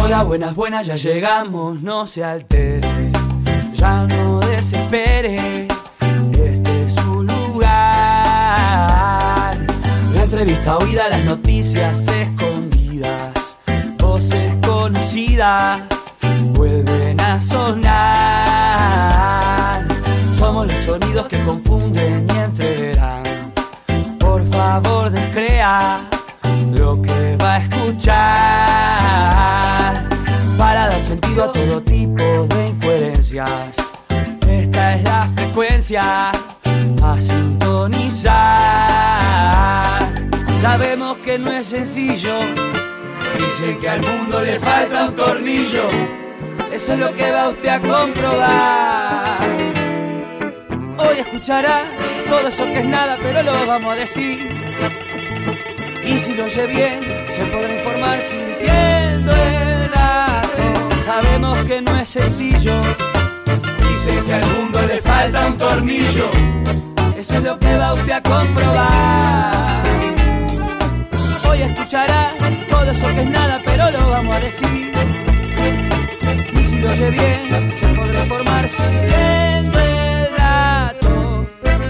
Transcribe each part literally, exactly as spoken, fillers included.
Hola, buenas, buenas, ya llegamos, no se altere, ya no desespere, este es su lugar. La entrevista oída, las noticias escondidas, voces conocidas vuelven a sonar. Somos los sonidos que confunden y entreverán. Por favor, descrea lo que va a escuchar, para dar sentido a todo tipo de incoherencias. Esta es la frecuencia a sintonizar. Sabemos que no es sencillo, dicen que al mundo le falta un tornillo. Eso es lo que va usted a comprobar. Hoy escuchará todo eso que es nada, pero lo vamos a decir. Y si lo oye bien, se podrá informar sintiendo el dato. Sabemos que no es sencillo, dice que al mundo le falta un tornillo. Eso es lo que va usted a comprobar. Hoy escuchará todo eso que es nada, pero lo vamos a decir. Y si lo oye bien, se podrá informar sintiendo el dato.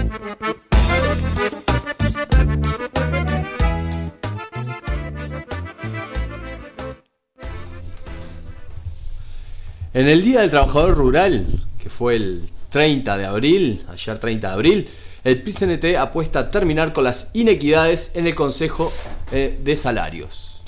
En el Día del Trabajador Rural, que fue el treinta de abril, ayer treinta de abril, el P I C N T apuesta a terminar con las inequidades en el Consejo eh, de Salarios.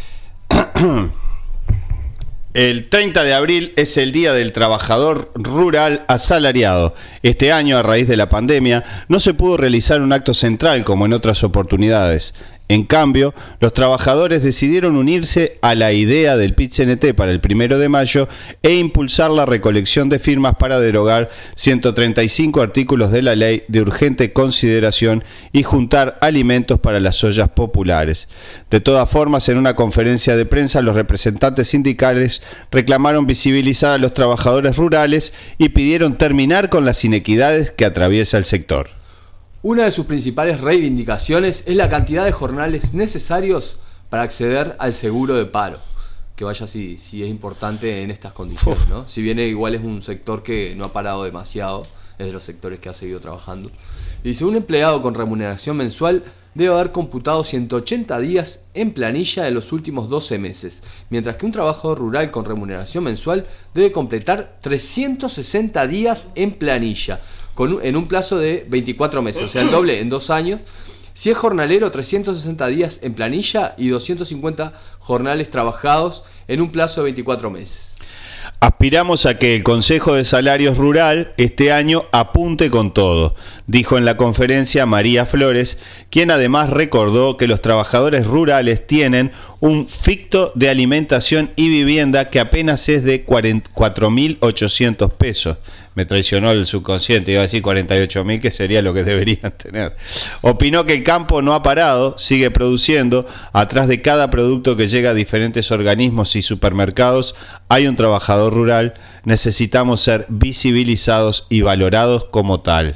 El treinta de abril es el Día del Trabajador Rural Asalariado. Este año, a raíz de la pandemia, no se pudo realizar un acto central como en otras oportunidades. En cambio, los trabajadores decidieron unirse a la idea del P I C N T para el primero de mayo e impulsar la recolección de firmas para derogar ciento treinta y cinco artículos de la ley de urgente consideración y juntar alimentos para las ollas populares. De todas formas, en una conferencia de prensa, los representantes sindicales reclamaron visibilizar a los trabajadores rurales y pidieron terminar con las inequidades que atraviesa el sector. Una de sus principales reivindicaciones es la cantidad de jornales necesarios para acceder al seguro de paro. Que vaya si, si es importante en estas condiciones, ¿no? Si bien igual es un sector que no ha parado demasiado, es de los sectores que ha seguido trabajando. Y dice, un empleado con remuneración mensual debe haber computado ciento ochenta días en planilla en los últimos doce meses, mientras que un trabajador rural con remuneración mensual debe completar trescientos sesenta días en planilla, con un, en un plazo de veinticuatro meses, o sea, el doble en dos años. Si es jornalero, trescientos sesenta días en planilla y doscientos cincuenta jornales trabajados en un plazo de veinticuatro meses. Aspiramos a que el Consejo de Salarios Rural este año apunte con todo, dijo en la conferencia María Flores, quien además recordó que los trabajadores rurales tienen un ficto de alimentación y vivienda que apenas es de cuatro mil ochocientos pesos. Me traicionó el subconsciente, iba a decir cuarenta y ocho mil, que sería lo que deberían tener. Opinó que el campo no ha parado, sigue produciendo. Atrás de cada producto que llega a diferentes organismos y supermercados hay un trabajador rural. Necesitamos ser visibilizados y valorados como tal.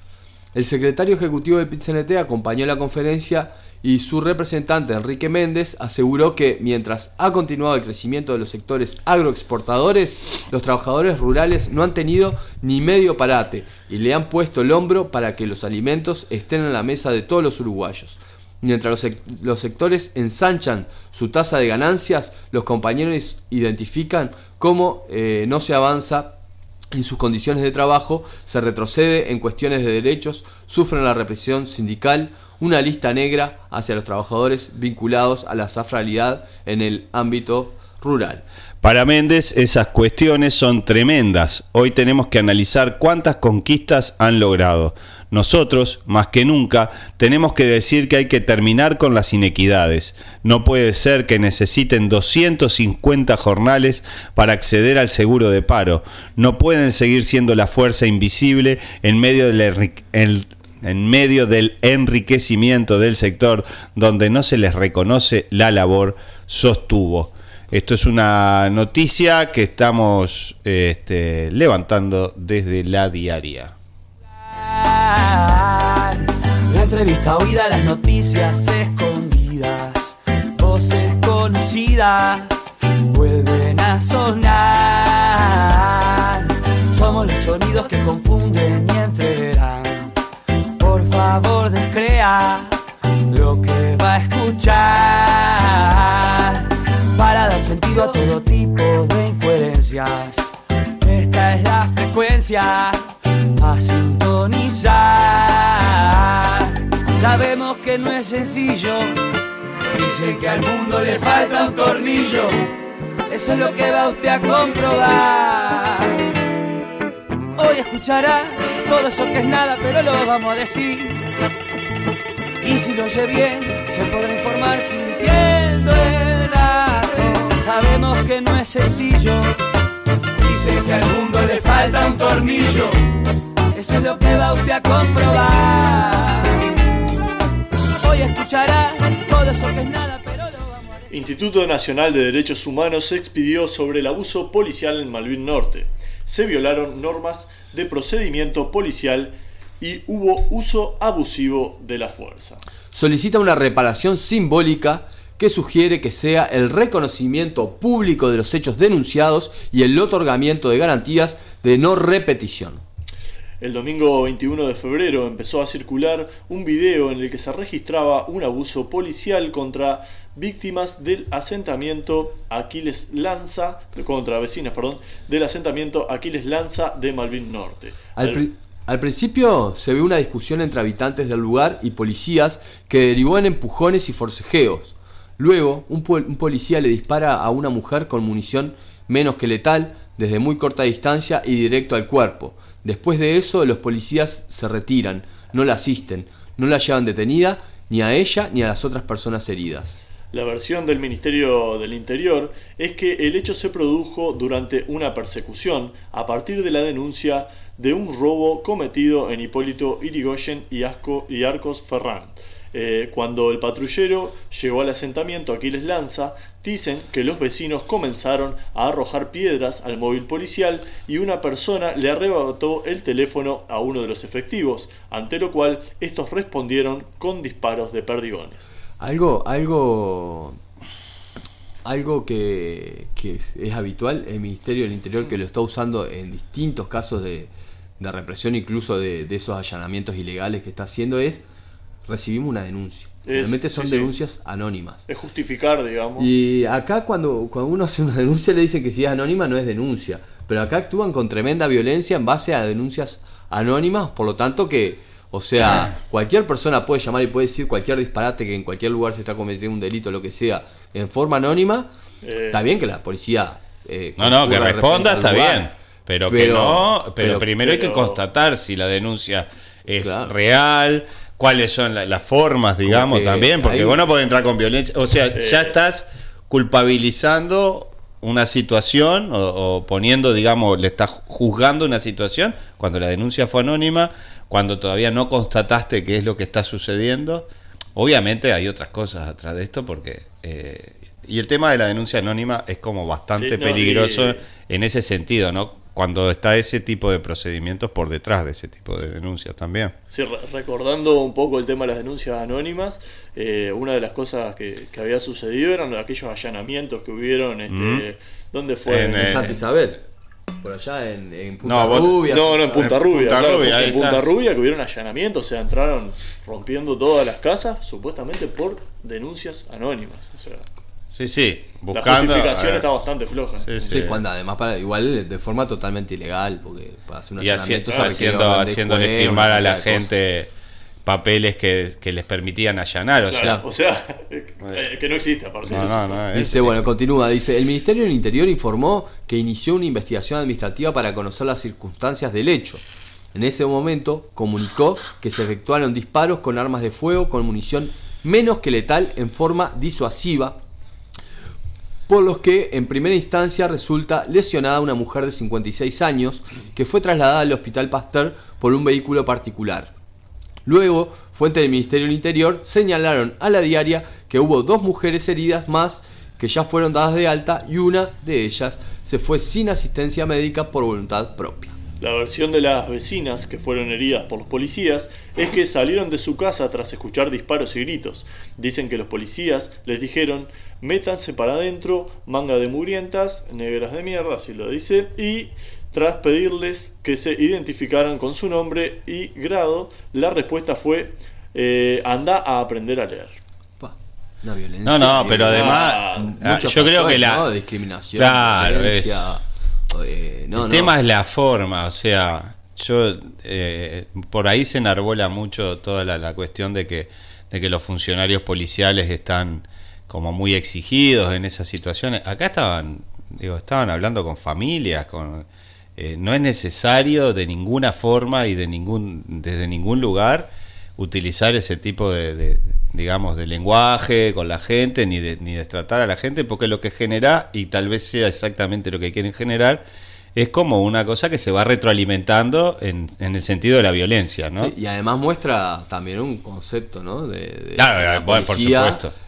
El secretario ejecutivo del P I C N T acompañó la conferencia y su representante Enrique Méndez aseguró que mientras ha continuado el crecimiento de los sectores agroexportadores, los trabajadores rurales no han tenido ni medio parate y le han puesto el hombro para que los alimentos estén en la mesa de todos los uruguayos. Mientras los, los sectores ensanchan su tasa de ganancias, los compañeros identifican cómo eh, no se avanza en sus condiciones de trabajo, se retrocede en cuestiones de derechos, sufren la represión sindical, una lista negra hacia los trabajadores vinculados a la zafralidad en el ámbito rural. Para Méndez, esas cuestiones son tremendas. Hoy tenemos que analizar cuántas conquistas han logrado. Nosotros, más que nunca, tenemos que decir que hay que terminar con las inequidades. No puede ser que necesiten doscientos cincuenta jornales para acceder al seguro de paro. No pueden seguir siendo la fuerza invisible en medio del, el, en medio del enriquecimiento del sector donde no se les reconoce la labor, sostuvo. Esto es una noticia que estamos este, levantando desde La Diaria. La entrevista oída, las noticias escondidas, voces conocidas vuelven sonar. Somos los sonidos que confunden y enterarán. Por favor, descrea lo que va a escuchar para dar sentido a todo tipo de incoherencias. Esta es la frecuencia a sintonizar. Sabemos que no es sencillo. Dicen que al mundo le falta un tornillo. Eso es lo que va usted a comprobar. Hoy escuchará todo eso que es nada, pero lo vamos a decir. Y si lo oye bien, se podrá informar sintiendo el dato. Sabemos que no es sencillo. Dicen que al mundo le falta un tornillo. Eso es lo que va usted a comprobar. Hoy escuchará todo eso que es nada, pero lo vamos a decir. Instituto Nacional de Derechos Humanos se expidió sobre el abuso policial en Malvin Norte. Se violaron normas de procedimiento policial y hubo uso abusivo de la fuerza. Solicita una reparación simbólica que sugiere que sea el reconocimiento público de los hechos denunciados y el otorgamiento de garantías de no repetición. El domingo veintiuno de febrero empezó a circular un video en el que se registraba un abuso policial contra víctimas del asentamiento Aquiles Lanza, contra vecinas, perdón, del asentamiento Aquiles Lanza de Malvin Norte. Al, pri- al principio se ve una discusión entre habitantes del lugar y policías que derivó en empujones y forcejeos. Luego, un, pol- un policía le dispara a una mujer con munición menos que letal desde muy corta distancia y directo al cuerpo. Después de eso, los policías se retiran, no la asisten, no la llevan detenida ni a ella ni a las otras personas heridas. La versión del Ministerio del Interior es que el hecho se produjo durante una persecución a partir de la denuncia de un robo cometido en Hipólito Yrigoyen y, Asco, y Arcos Ferrán. Eh, cuando el patrullero llegó al asentamiento Aquiles Lanza, dicen que los vecinos comenzaron a arrojar piedras al móvil policial y una persona le arrebató el teléfono a uno de los efectivos, ante lo cual estos respondieron con disparos de perdigones. Algo, algo, algo que, que es, es habitual, el Ministerio del Interior que lo está usando en distintos casos de, de represión, incluso de, de esos allanamientos ilegales que está haciendo, es recibimos una denuncia. Realmente son sí, denuncias sí. anónimas. Es justificar, digamos. Y acá cuando, cuando uno hace una denuncia le dicen que si es anónima no es denuncia. Pero acá actúan con tremenda violencia en base a denuncias anónimas, por lo tanto que, o sea, cualquier persona puede llamar y puede decir cualquier disparate que en cualquier lugar se está cometiendo un delito, lo que sea, en forma anónima. Eh... Está bien que la policía... Eh, no, no, que responda está lugar, bien. Pero, pero, que no, pero, pero primero pero, hay que constatar si la denuncia es claro. real... cuáles son la, las formas, digamos, también, porque hay... vos no podés entrar con violencia, o sea, eh... ya estás culpabilizando una situación o, o poniendo, digamos, le estás juzgando una situación cuando la denuncia fue anónima, cuando todavía no constataste qué es lo que está sucediendo. Obviamente hay otras cosas atrás de esto, porque eh, y el tema de la denuncia anónima es como bastante sí, no, peligroso y... en ese sentido, ¿no? Cuando está ese tipo de procedimientos por detrás de ese tipo de denuncias también. Sí, re- recordando un poco el tema de las denuncias anónimas, eh, una de las cosas que, que había sucedido eran aquellos allanamientos que hubieron, este, mm. ¿dónde fue? En, en, en Santa Isabel, por allá en, en Punta no, Rubia. No, no, en Punta Rubia, Punta claro, Rubia, en Punta Rubia que hubieron allanamientos, o sea, entraron rompiendo todas las casas, supuestamente por denuncias anónimas, o sea... Sí, sí, buscando... La justificación está bastante floja. Sí, sí. sí, cuando además, para igual de forma totalmente ilegal, porque para hacer un y allanamiento... Y haciendo, haciéndole juez, firmar a la gente papeles que, que les permitían allanar, o claro, sea... O sea, eh, que no existe, aparte no, no, no, Dice, es... bueno, continúa, dice, el Ministerio del Interior informó que inició una investigación administrativa para conocer las circunstancias del hecho. En ese momento comunicó que se efectuaron disparos con armas de fuego con munición menos que letal en forma disuasiva, por los que en primera instancia resulta lesionada una mujer de cincuenta y seis años que fue trasladada al Hospital Pasteur por un vehículo particular. Luego, fuentes del Ministerio del Interior señalaron a la diaria que hubo dos mujeres heridas más que ya fueron dadas de alta y una de ellas se fue sin asistencia médica por voluntad propia. La versión de las vecinas que fueron heridas por los policías es que salieron de su casa tras escuchar disparos y gritos. Dicen que los policías les dijeron: métanse para adentro, manga de mugrientas, negras de mierda, así lo dice, y tras pedirles que se identificaran con su nombre y grado, la respuesta fue: eh, anda a aprender a leer. Una violencia. No, no, pero eh, además, ah, yo factores, creo que la ¿no? Discriminación, claro, violencia. Eh, no, el no. tema es la forma, o sea, yo eh, por ahí se enarbola mucho toda la, la cuestión de que, de que los funcionarios policiales están como muy exigidos en esas situaciones. Acá estaban, digo, estaban hablando con familias, con eh, no es necesario de ninguna forma y de ningún, desde ningún lugar utilizar ese tipo de, de digamos, de lenguaje con la gente, ni de, ni de tratar a la gente, porque lo que genera, y tal vez sea exactamente lo que quieren generar, es como una cosa que se va retroalimentando en, en el sentido de la violencia, ¿no? Sí, y además muestra también un concepto, ¿no? De, de, claro, de la bueno, policía, por supuesto.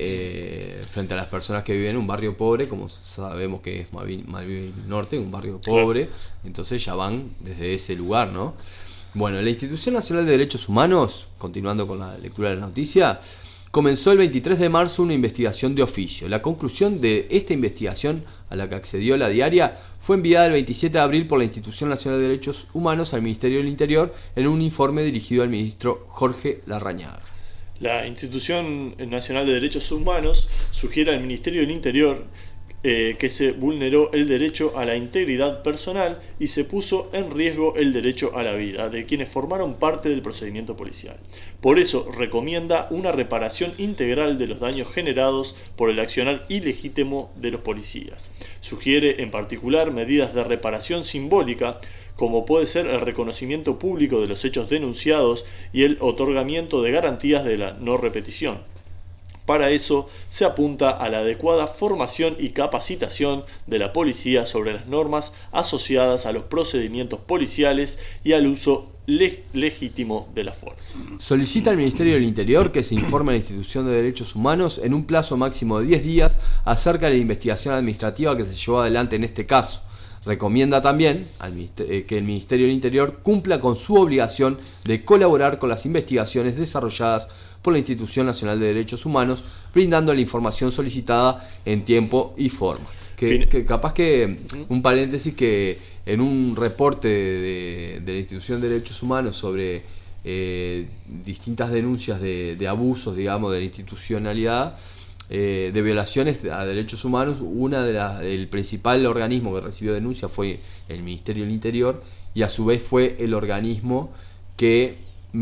Eh, eh, frente a las personas que viven en un barrio pobre, como sabemos que es Malvin, Malvin Norte, un barrio pobre, entonces ya van desde ese lugar, ¿no? Bueno, la Institución Nacional de Derechos Humanos, continuando con la lectura de la noticia, comenzó el veintitrés de marzo una investigación de oficio. La conclusión de esta investigación, a la que accedió la diaria, fue enviada el veintisiete de abril por la Institución Nacional de Derechos Humanos al Ministerio del Interior en un informe dirigido al ministro Jorge Larrañaga. La Institución Nacional de Derechos Humanos sugiere al Ministerio del Interior Eh, que se vulneró el derecho a la integridad personal y se puso en riesgo el derecho a la vida de quienes formaron parte del procedimiento policial. Por eso recomienda una reparación integral de los daños generados por el accionar ilegítimo de los policías. Sugiere en particular medidas de reparación simbólica, como puede ser el reconocimiento público de los hechos denunciados y el otorgamiento de garantías de la no repetición. Para eso se apunta a la adecuada formación y capacitación de la policía sobre las normas asociadas a los procedimientos policiales y al uso le- legítimo de la fuerza. Solicita al Ministerio del Interior que se informe a la Institución de Derechos Humanos en un plazo máximo de diez días acerca de la investigación administrativa que se llevó adelante en este caso. Recomienda también al, eh, que el Ministerio del Interior cumpla con su obligación de colaborar con las investigaciones desarrolladas por la Institución Nacional de Derechos Humanos, brindando la información solicitada en tiempo y forma. Que, que capaz que, un paréntesis, que en un reporte de, de la Institución de Derechos Humanos sobre eh, distintas denuncias de, de abusos, digamos, de la institucionalidad, eh, de violaciones a derechos humanos, una de las, el principal organismo que recibió denuncia fue el Ministerio del Interior, y a su vez fue el organismo que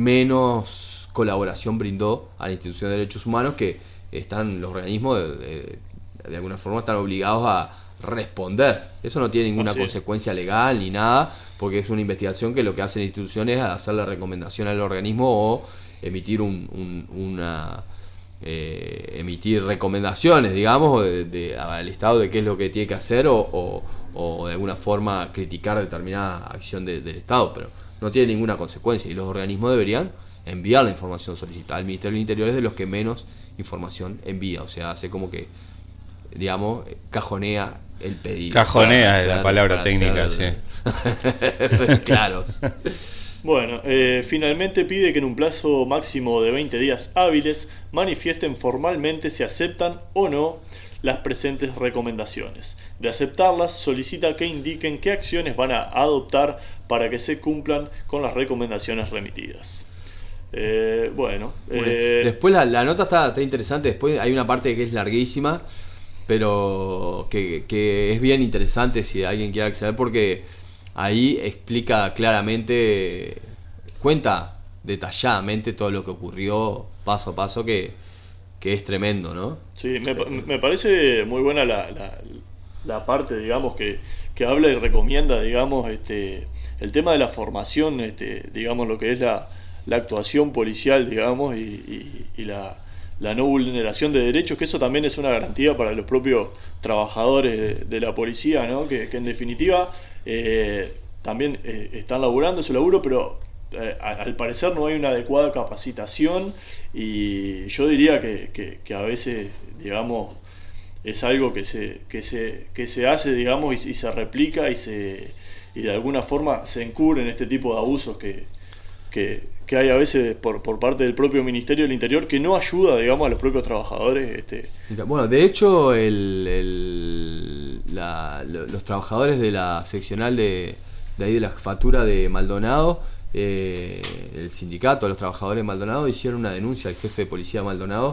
menos colaboración brindó a la Institución de Derechos Humanos, que están los organismos de, de, de alguna forma están obligados a responder. Eso no tiene ninguna Así consecuencia legal ni nada, porque es una investigación que lo que hace la institución es hacerle recomendación al organismo o emitir un, un, una eh, emitir recomendaciones, digamos, de, de, al Estado de qué es lo que tiene que hacer o, o, o de alguna forma criticar determinada acción de, del Estado, pero no tiene ninguna consecuencia y los organismos deberían enviar la información solicitada. El Ministerio del Interior es de los que menos información envía, o sea, hace como que, digamos, cajonea el pedido. Cajonea es hacer, la palabra técnica, hacer, sí. Claros. Bueno, eh, finalmente pide que en un plazo máximo de veinte días hábiles manifiesten formalmente si aceptan o no las presentes recomendaciones. De aceptarlas, solicita que indiquen qué acciones van a adoptar para que se cumplan con las recomendaciones remitidas. Eh, bueno, Bueno, eh, después la, la nota está, está interesante. Después hay una parte que es larguísima, pero que, que es bien interesante si alguien quiere acceder, porque ahí explica claramente, cuenta detalladamente todo lo que ocurrió paso a paso, que, que es tremendo, ¿no? sí, me, me parece muy buena la, la, la parte, digamos, que, que habla y recomienda, digamos, este, el tema de la formación, este, digamos, lo que es la la actuación policial, digamos, y, y, y la, la no vulneración de derechos, que eso también es una garantía para los propios trabajadores de, de la policía, ¿no? Que, que en definitiva eh, también eh, están laburando su laburo, pero eh, al parecer no hay una adecuada capacitación, y yo diría que, que, que a veces, digamos, es algo que se, que se, que se hace, digamos, y, y se replica y se... y de alguna forma se encubren este tipo de abusos que, que, que hay a veces por, por parte del propio Ministerio del Interior, que no ayuda, digamos, a los propios trabajadores. Este. Bueno, de hecho, el, el, la, los trabajadores de la seccional de, de ahí de la jefatura de Maldonado, eh, el sindicato de los trabajadores de Maldonado, hicieron una denuncia al jefe de policía de Maldonado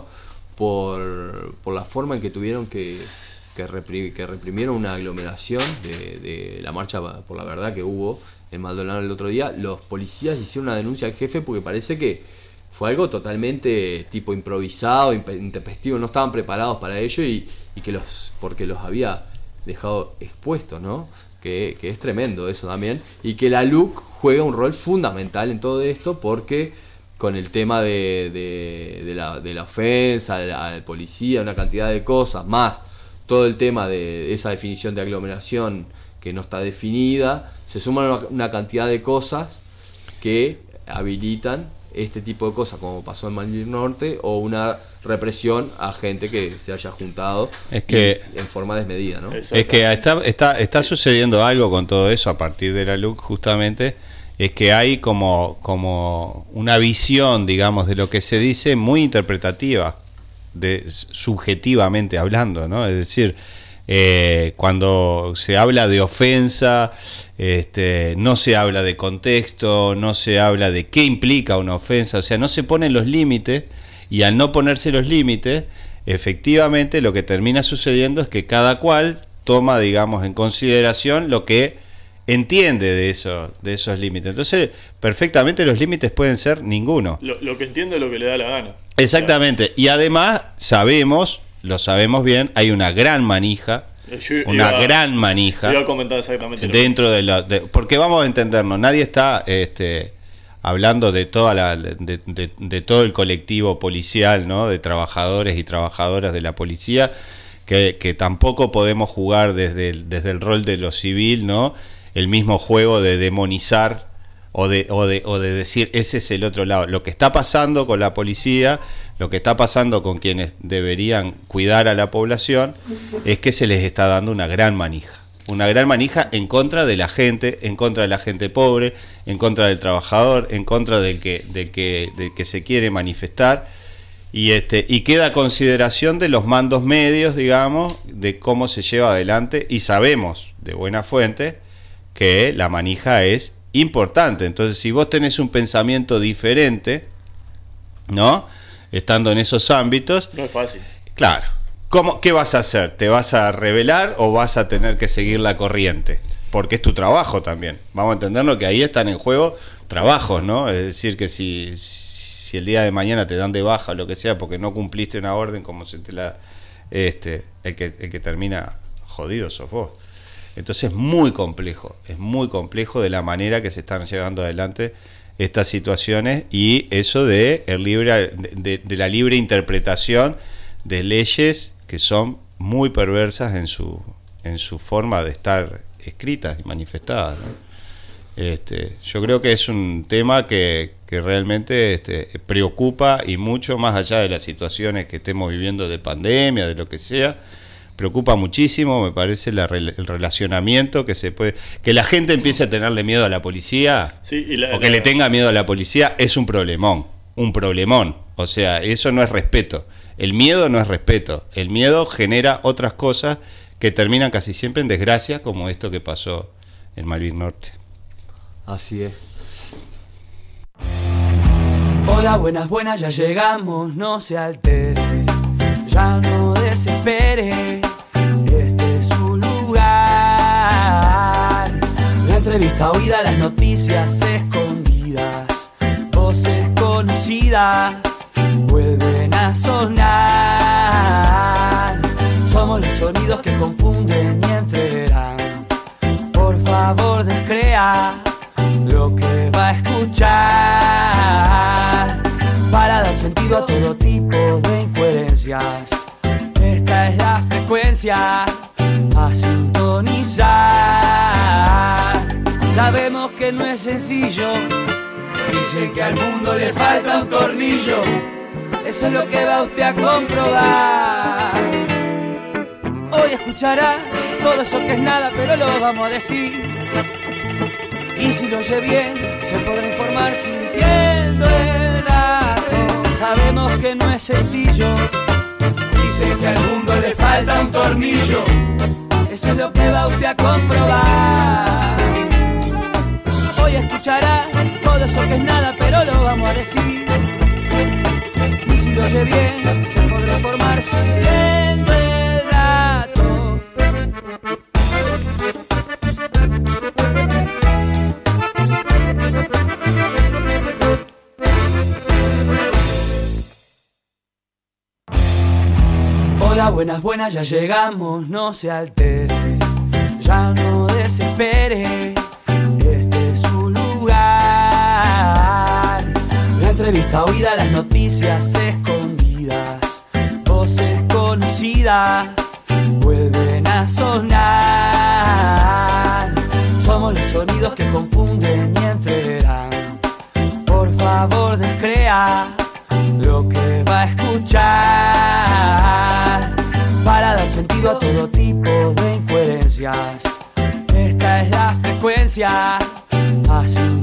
por, por la forma en que tuvieron que, que, reprim, que reprimieron una aglomeración de, de la marcha por la verdad que hubo en Maldonado el otro día. Los policías hicieron una denuncia al jefe porque parece que fue algo totalmente tipo improvisado, intempestivo, no estaban preparados para ello y, y que los porque los había dejado expuestos, ¿no? Que, que es tremendo eso también, y que la L U C juega un rol fundamental en todo esto porque con el tema de, de, de, la, de la ofensa de la, al policía, una cantidad de cosas, más todo el tema de esa definición de aglomeración que no está definida, se suman una, una cantidad de cosas que habilitan este tipo de cosas, como pasó en Malvin Norte, o una represión a gente que se haya juntado es que, en forma desmedida, ¿no? Es que está, está, está sucediendo algo con todo eso a partir de la L U C, justamente, es que hay como, como una visión, digamos, de lo que se dice muy interpretativa, de, subjetivamente hablando, ¿no? Es decir, Eh, cuando se habla de ofensa, este, no se habla de contexto, no se habla de qué implica una ofensa, o sea, no se ponen los límites, y al no ponerse los límites, efectivamente lo que termina sucediendo es que cada cual toma, digamos, en consideración lo que entiende de, eso, de esos límites. Entonces, perfectamente los límites pueden ser ninguno. Lo, lo que entiende es lo que le da la gana. Exactamente, y además sabemos... lo sabemos bien, hay una gran manija, Yo una iba, gran manija iba a comentar exactamente dentro de la, de, porque vamos a entendernos, nadie está este, hablando de toda la, de, de, de todo el colectivo policial, ¿no? De trabajadores y trabajadoras de la policía, que, que tampoco podemos jugar desde el, desde el rol de lo civil, ¿no? El mismo juego de demonizar o de, o de, o de decir ese es el otro lado. Lo que está pasando con la policía, lo que está pasando con quienes deberían cuidar a la población, es que se les está dando una gran manija. Una gran manija en contra de la gente, en contra de la gente pobre, en contra del trabajador, en contra del que, del que, del que se quiere manifestar. Y, este, y queda a consideración de los mandos medios, digamos, de cómo se lleva adelante. Y sabemos de buena fuente que la manija es importante. Entonces, si vos tenés un pensamiento diferente, ¿no? Estando en esos ámbitos, no es fácil. Claro. ¿Cómo, ¿Qué vas a hacer? ¿Te vas a rebelar o vas a tener que seguir la corriente? Porque es tu trabajo también. Vamos a entenderlo que ahí están en juego trabajos, ¿no? Es decir, que si, si el día de mañana te dan de baja o lo que sea porque no cumpliste una orden, como se te la... Este, el que, el que termina jodido sos vos. Entonces es muy complejo, es muy complejo de la manera que se están llevando adelante estas situaciones, y eso de, el libre, de, de la libre interpretación de leyes que son muy perversas en su, en su forma de estar escritas y manifestadas, ¿no? Este, yo creo que es un tema que, que realmente este, preocupa, y mucho más allá de las situaciones que estemos viviendo de pandemia, de lo que sea. Preocupa muchísimo, me parece, la, el relacionamiento que se puede... Que la gente empiece a tenerle miedo a la policía, sí, y la, o que la, le tenga miedo a la policía, es un problemón, un problemón. O sea, eso no es respeto. El miedo no es respeto. El miedo genera otras cosas que terminan casi siempre en desgracia, como esto que pasó en Malvin Norte. Así es. Hola, buenas, buenas, ya llegamos, no se altere, ya no desespere, este es su lugar. La entrevista oída, las noticias escondidas, voces conocidas vuelven a sonar. Somos los sonidos que confunden y entreverán. Por favor, descrea lo que va a escuchar, para dar sentido a todo tipo de incoherencias. Esta es la frecuencia a sintonizar. Sabemos que no es sencillo, dicen que al mundo le falta un tornillo. Eso es lo que va usted a comprobar. Hoy escuchará todo eso que es nada, pero lo vamos a decir. Y si lo oye bien, se podrá informar sintiendo el dato. Sabemos que no es sencillo. Dicen que al mundo le falta un tornillo. Eso es lo que va usted a comprobar. Hoy escuchará todo eso que es nada, pero lo vamos a decir. Y si lo oye bien, se podrá informar sintiendo el dato. Hola, buenas, buenas, ya llegamos, no se altere, ya no desespere, este es su lugar. La entrevista oída, las noticias escondidas, voces conocidas, vuelven a sonar. Somos los sonidos que confunden y entreverán. Por favor, descrea lo que va a escuchar, para dar sentido a todo tipo de incoherencias. Esta es la frecuencia a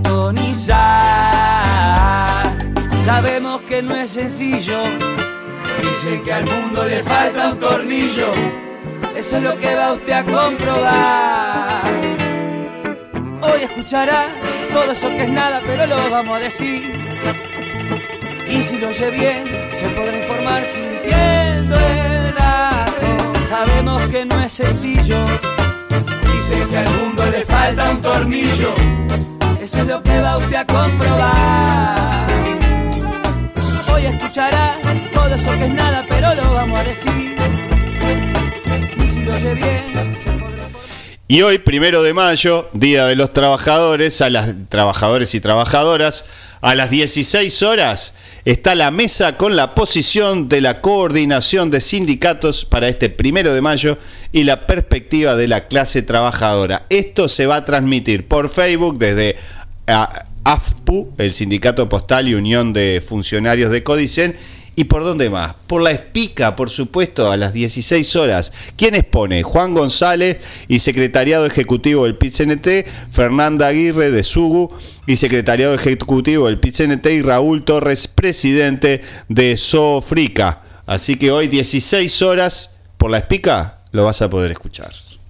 sintonizar. Sabemos que no es sencillo. Dicen que al mundo le falta un tornillo. Eso es lo que va usted a comprobar. Hoy escuchará todo eso que es nada, pero lo vamos a decir. Y si lo oye bien, se podrá informar sintiendo el dato. Sabemos que no es sencillo. Dicen que al mundo le falta un tornillo. Eso es lo que va usted a comprobar. Hoy escuchará todo eso que es nada, pero lo vamos a decir. Y si lo oye bien, se podrá informar. Y hoy, primero de mayo, Día de los Trabajadores, a las trabajadores y trabajadoras, a las dieciséis horas, está la mesa con la posición de la coordinación de sindicatos para este primero de mayo y la perspectiva de la clase trabajadora. Esto se va a transmitir por Facebook desde A F P U, el Sindicato Postal y Unión de Funcionarios de Codicen. ¿Y por dónde más? Por la Espica, por supuesto, a las dieciséis horas. ¿Quién expone? Juan González y Secretariado Ejecutivo del P I C N T, Fernanda Aguirre de SUGU y Secretariado Ejecutivo del P I C N T y Raúl Torres, presidente de SOFRICA. Así que hoy, dieciséis horas, por la Espica, lo vas a poder escuchar.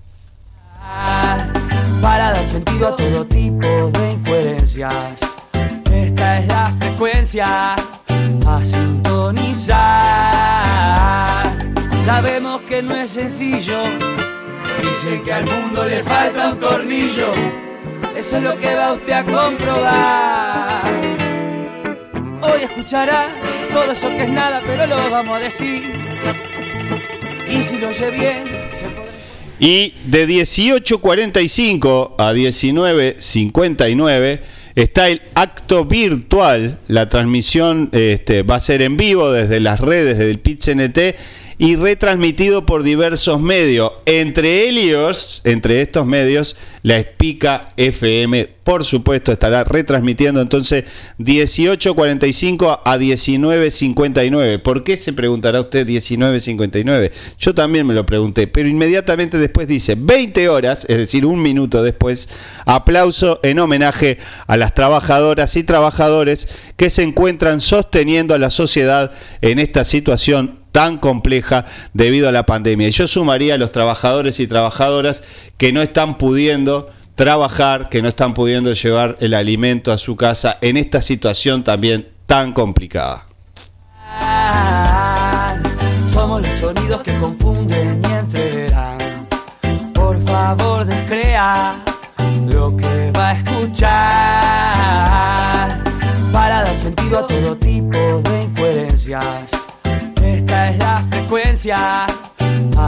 Para dar sentido a todo tipo de incoherencias. Esta es la frecuencia a sintonizar. Sabemos que no es sencillo. Dicen que al mundo le falta un tornillo. Eso es lo que va usted a comprobar. Hoy escuchará todo eso que es nada, pero lo vamos a decir. Y si lo oye bien, se podrá... Y de dieciocho cuarenta y cinco a diecinueve cincuenta y nueve está el acto virtual. La transmisión este, va a ser en vivo desde las redes del P I C N T y retransmitido por diversos medios. Entre ellos, entre estos medios, la Espica F M, por supuesto, estará retransmitiendo entonces dieciocho cuarenta y cinco a diecinueve cincuenta y nueve. ¿Por qué, se preguntará usted, diecinueve cincuenta y nueve? Yo también me lo pregunté, pero inmediatamente después dice veinte horas, es decir, un minuto después, aplauso en homenaje a las trabajadoras y trabajadores que se encuentran sosteniendo a la sociedad en esta situación tan compleja debido a la pandemia. Y yo sumaría a los trabajadores y trabajadoras que no están pudiendo trabajar, que no están pudiendo llevar el alimento a su casa en esta situación también tan complicada. Somos los sonidos que confunden y entreverán. Por favor, descrea lo que va a escuchar, para dar sentido a todo tipo de incoherencias. Esta es la frecuencia a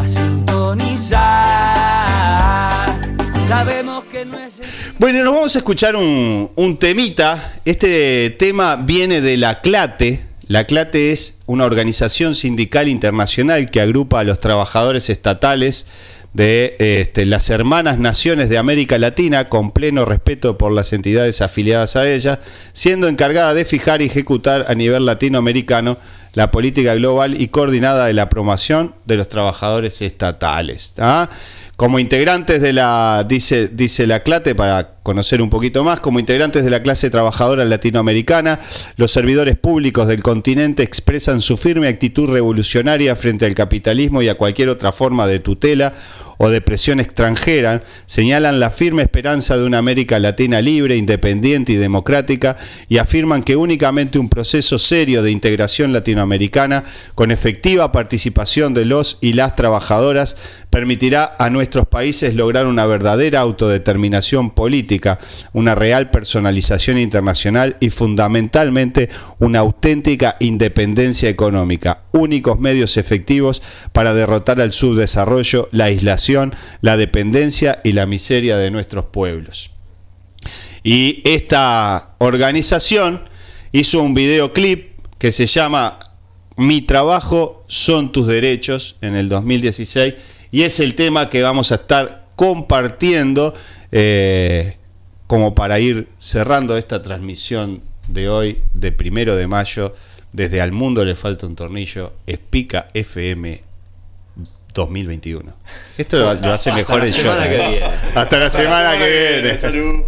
sintonizar. Sabemos que no es... Bueno, nos vamos a escuchar un, un temita. Este tema viene de la CLATE. La CLATE es una organización sindical internacional que agrupa a los trabajadores estatales de este, las hermanas naciones de América Latina, con pleno respeto por las entidades afiliadas a ella, siendo encargada de fijar y ejecutar a nivel latinoamericano la política global y coordinada de la promoción de los trabajadores estatales. ¿Ah? Como integrantes de la, dice, dice la CLATE, para conocer un poquito más, como integrantes de la clase trabajadora latinoamericana, los servidores públicos del continente expresan su firme actitud revolucionaria frente al capitalismo y a cualquier otra forma de tutela o de presión extranjera, señalan la firme esperanza de una América Latina libre, independiente y democrática, y afirman que únicamente un proceso serio de integración latinoamericana, con efectiva participación de los y las trabajadoras, permitirá a nuestros países lograr una verdadera autodeterminación política, una real personalización internacional y fundamentalmente una auténtica independencia económica, únicos medios efectivos para derrotar al subdesarrollo, la aislación, la dependencia y la miseria de nuestros pueblos. Y esta organización hizo un videoclip que se llama Mi trabajo son tus derechos en el dos mil dieciséis, y es el tema que vamos a estar compartiendo eh, como para ir cerrando esta transmisión de hoy, de primero de mayo, desde Al Mundo le falta un tornillo, Espica F M dos mil veintiuno. Esto lo, lo hace mejor el show. ¿eh? Hasta la semana que viene. Salud.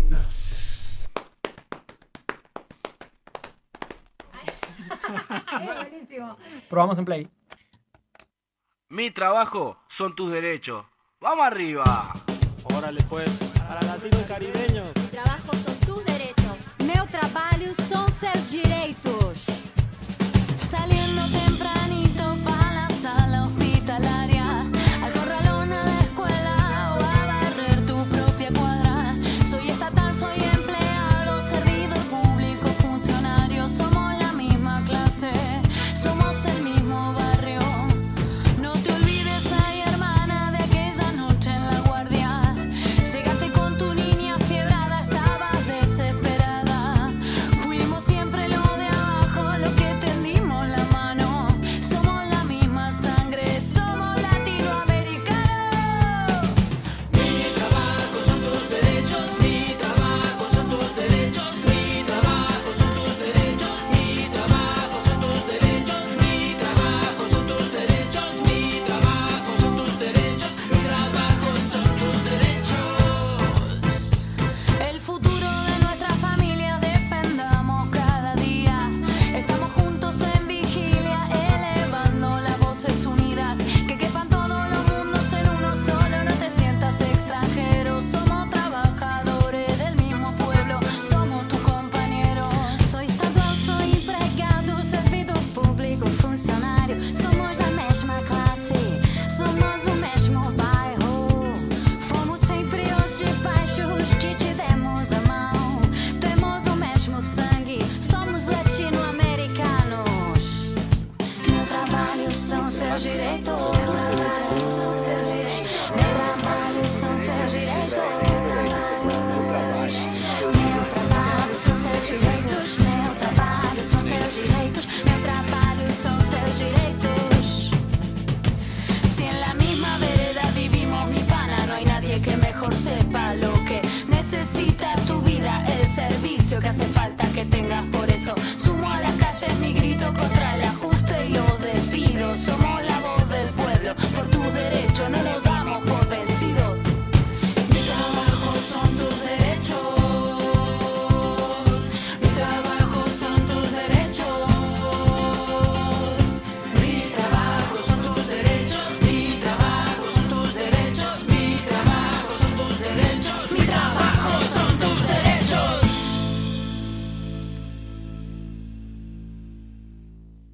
Probamos en play. Mi trabajo son tus derechos. ¡Vamos arriba! Órale pues, para latinos y caribeños. Mi trabajo son tus derechos. Meu trabalho são seus direitos. Saliendo tempranito pa' la sala hospitalaria, al corralón, a la escuela o a barrer tu propia cuadra. Soy estatal, soy empleado, servidor público, funcionario. Somos la misma clase, somos el mismo barrio. No te olvides, ay hermana, de aquella noche en la guardia. Llegaste con tu niña fiebrada, estabas desesperada. Fuimos siempre lo de abajo, lo que tendimos la mano. Somos la misma sangre, somos latinoamericanos. Mi trabajo son tus derechos, mi trabajo son tus derechos, mi trabajo son tus derechos, mi trabajo son tus derechos, mi trabajo son tus derechos, mi trabajo son tus derechos, mi trabajo son tus derechos. El futuro de nuestra familia defendamos cada día. Estamos juntos en vigilia, elevando las voces unidas. Que quepan todos los mundos en uno solo, no te sientas extranjero. Somos trabajadores del mismo pueblo, somos tus compañeros. Soy estadual, soy empregado, servidor público, funcionário. Somos a mesma classe, somos o mesmo bairro. Fomos sempre os de baixo, os que te demos a mão. Temos o mesmo sangue, somos latino-americanos. Meu trabalho são seus direitos. Meu trabalho são seus direitos. Meu trabalho são seus direitos. Meu trabalho são seus direitos. Meu trabalho são seus direitos. Meu trabalho são seus direitos. Si en la misma vereda vivimos, mi pana, no hay nadie que mejor sepa lo que necesita tu vida, el servicio que hace falta que tengas.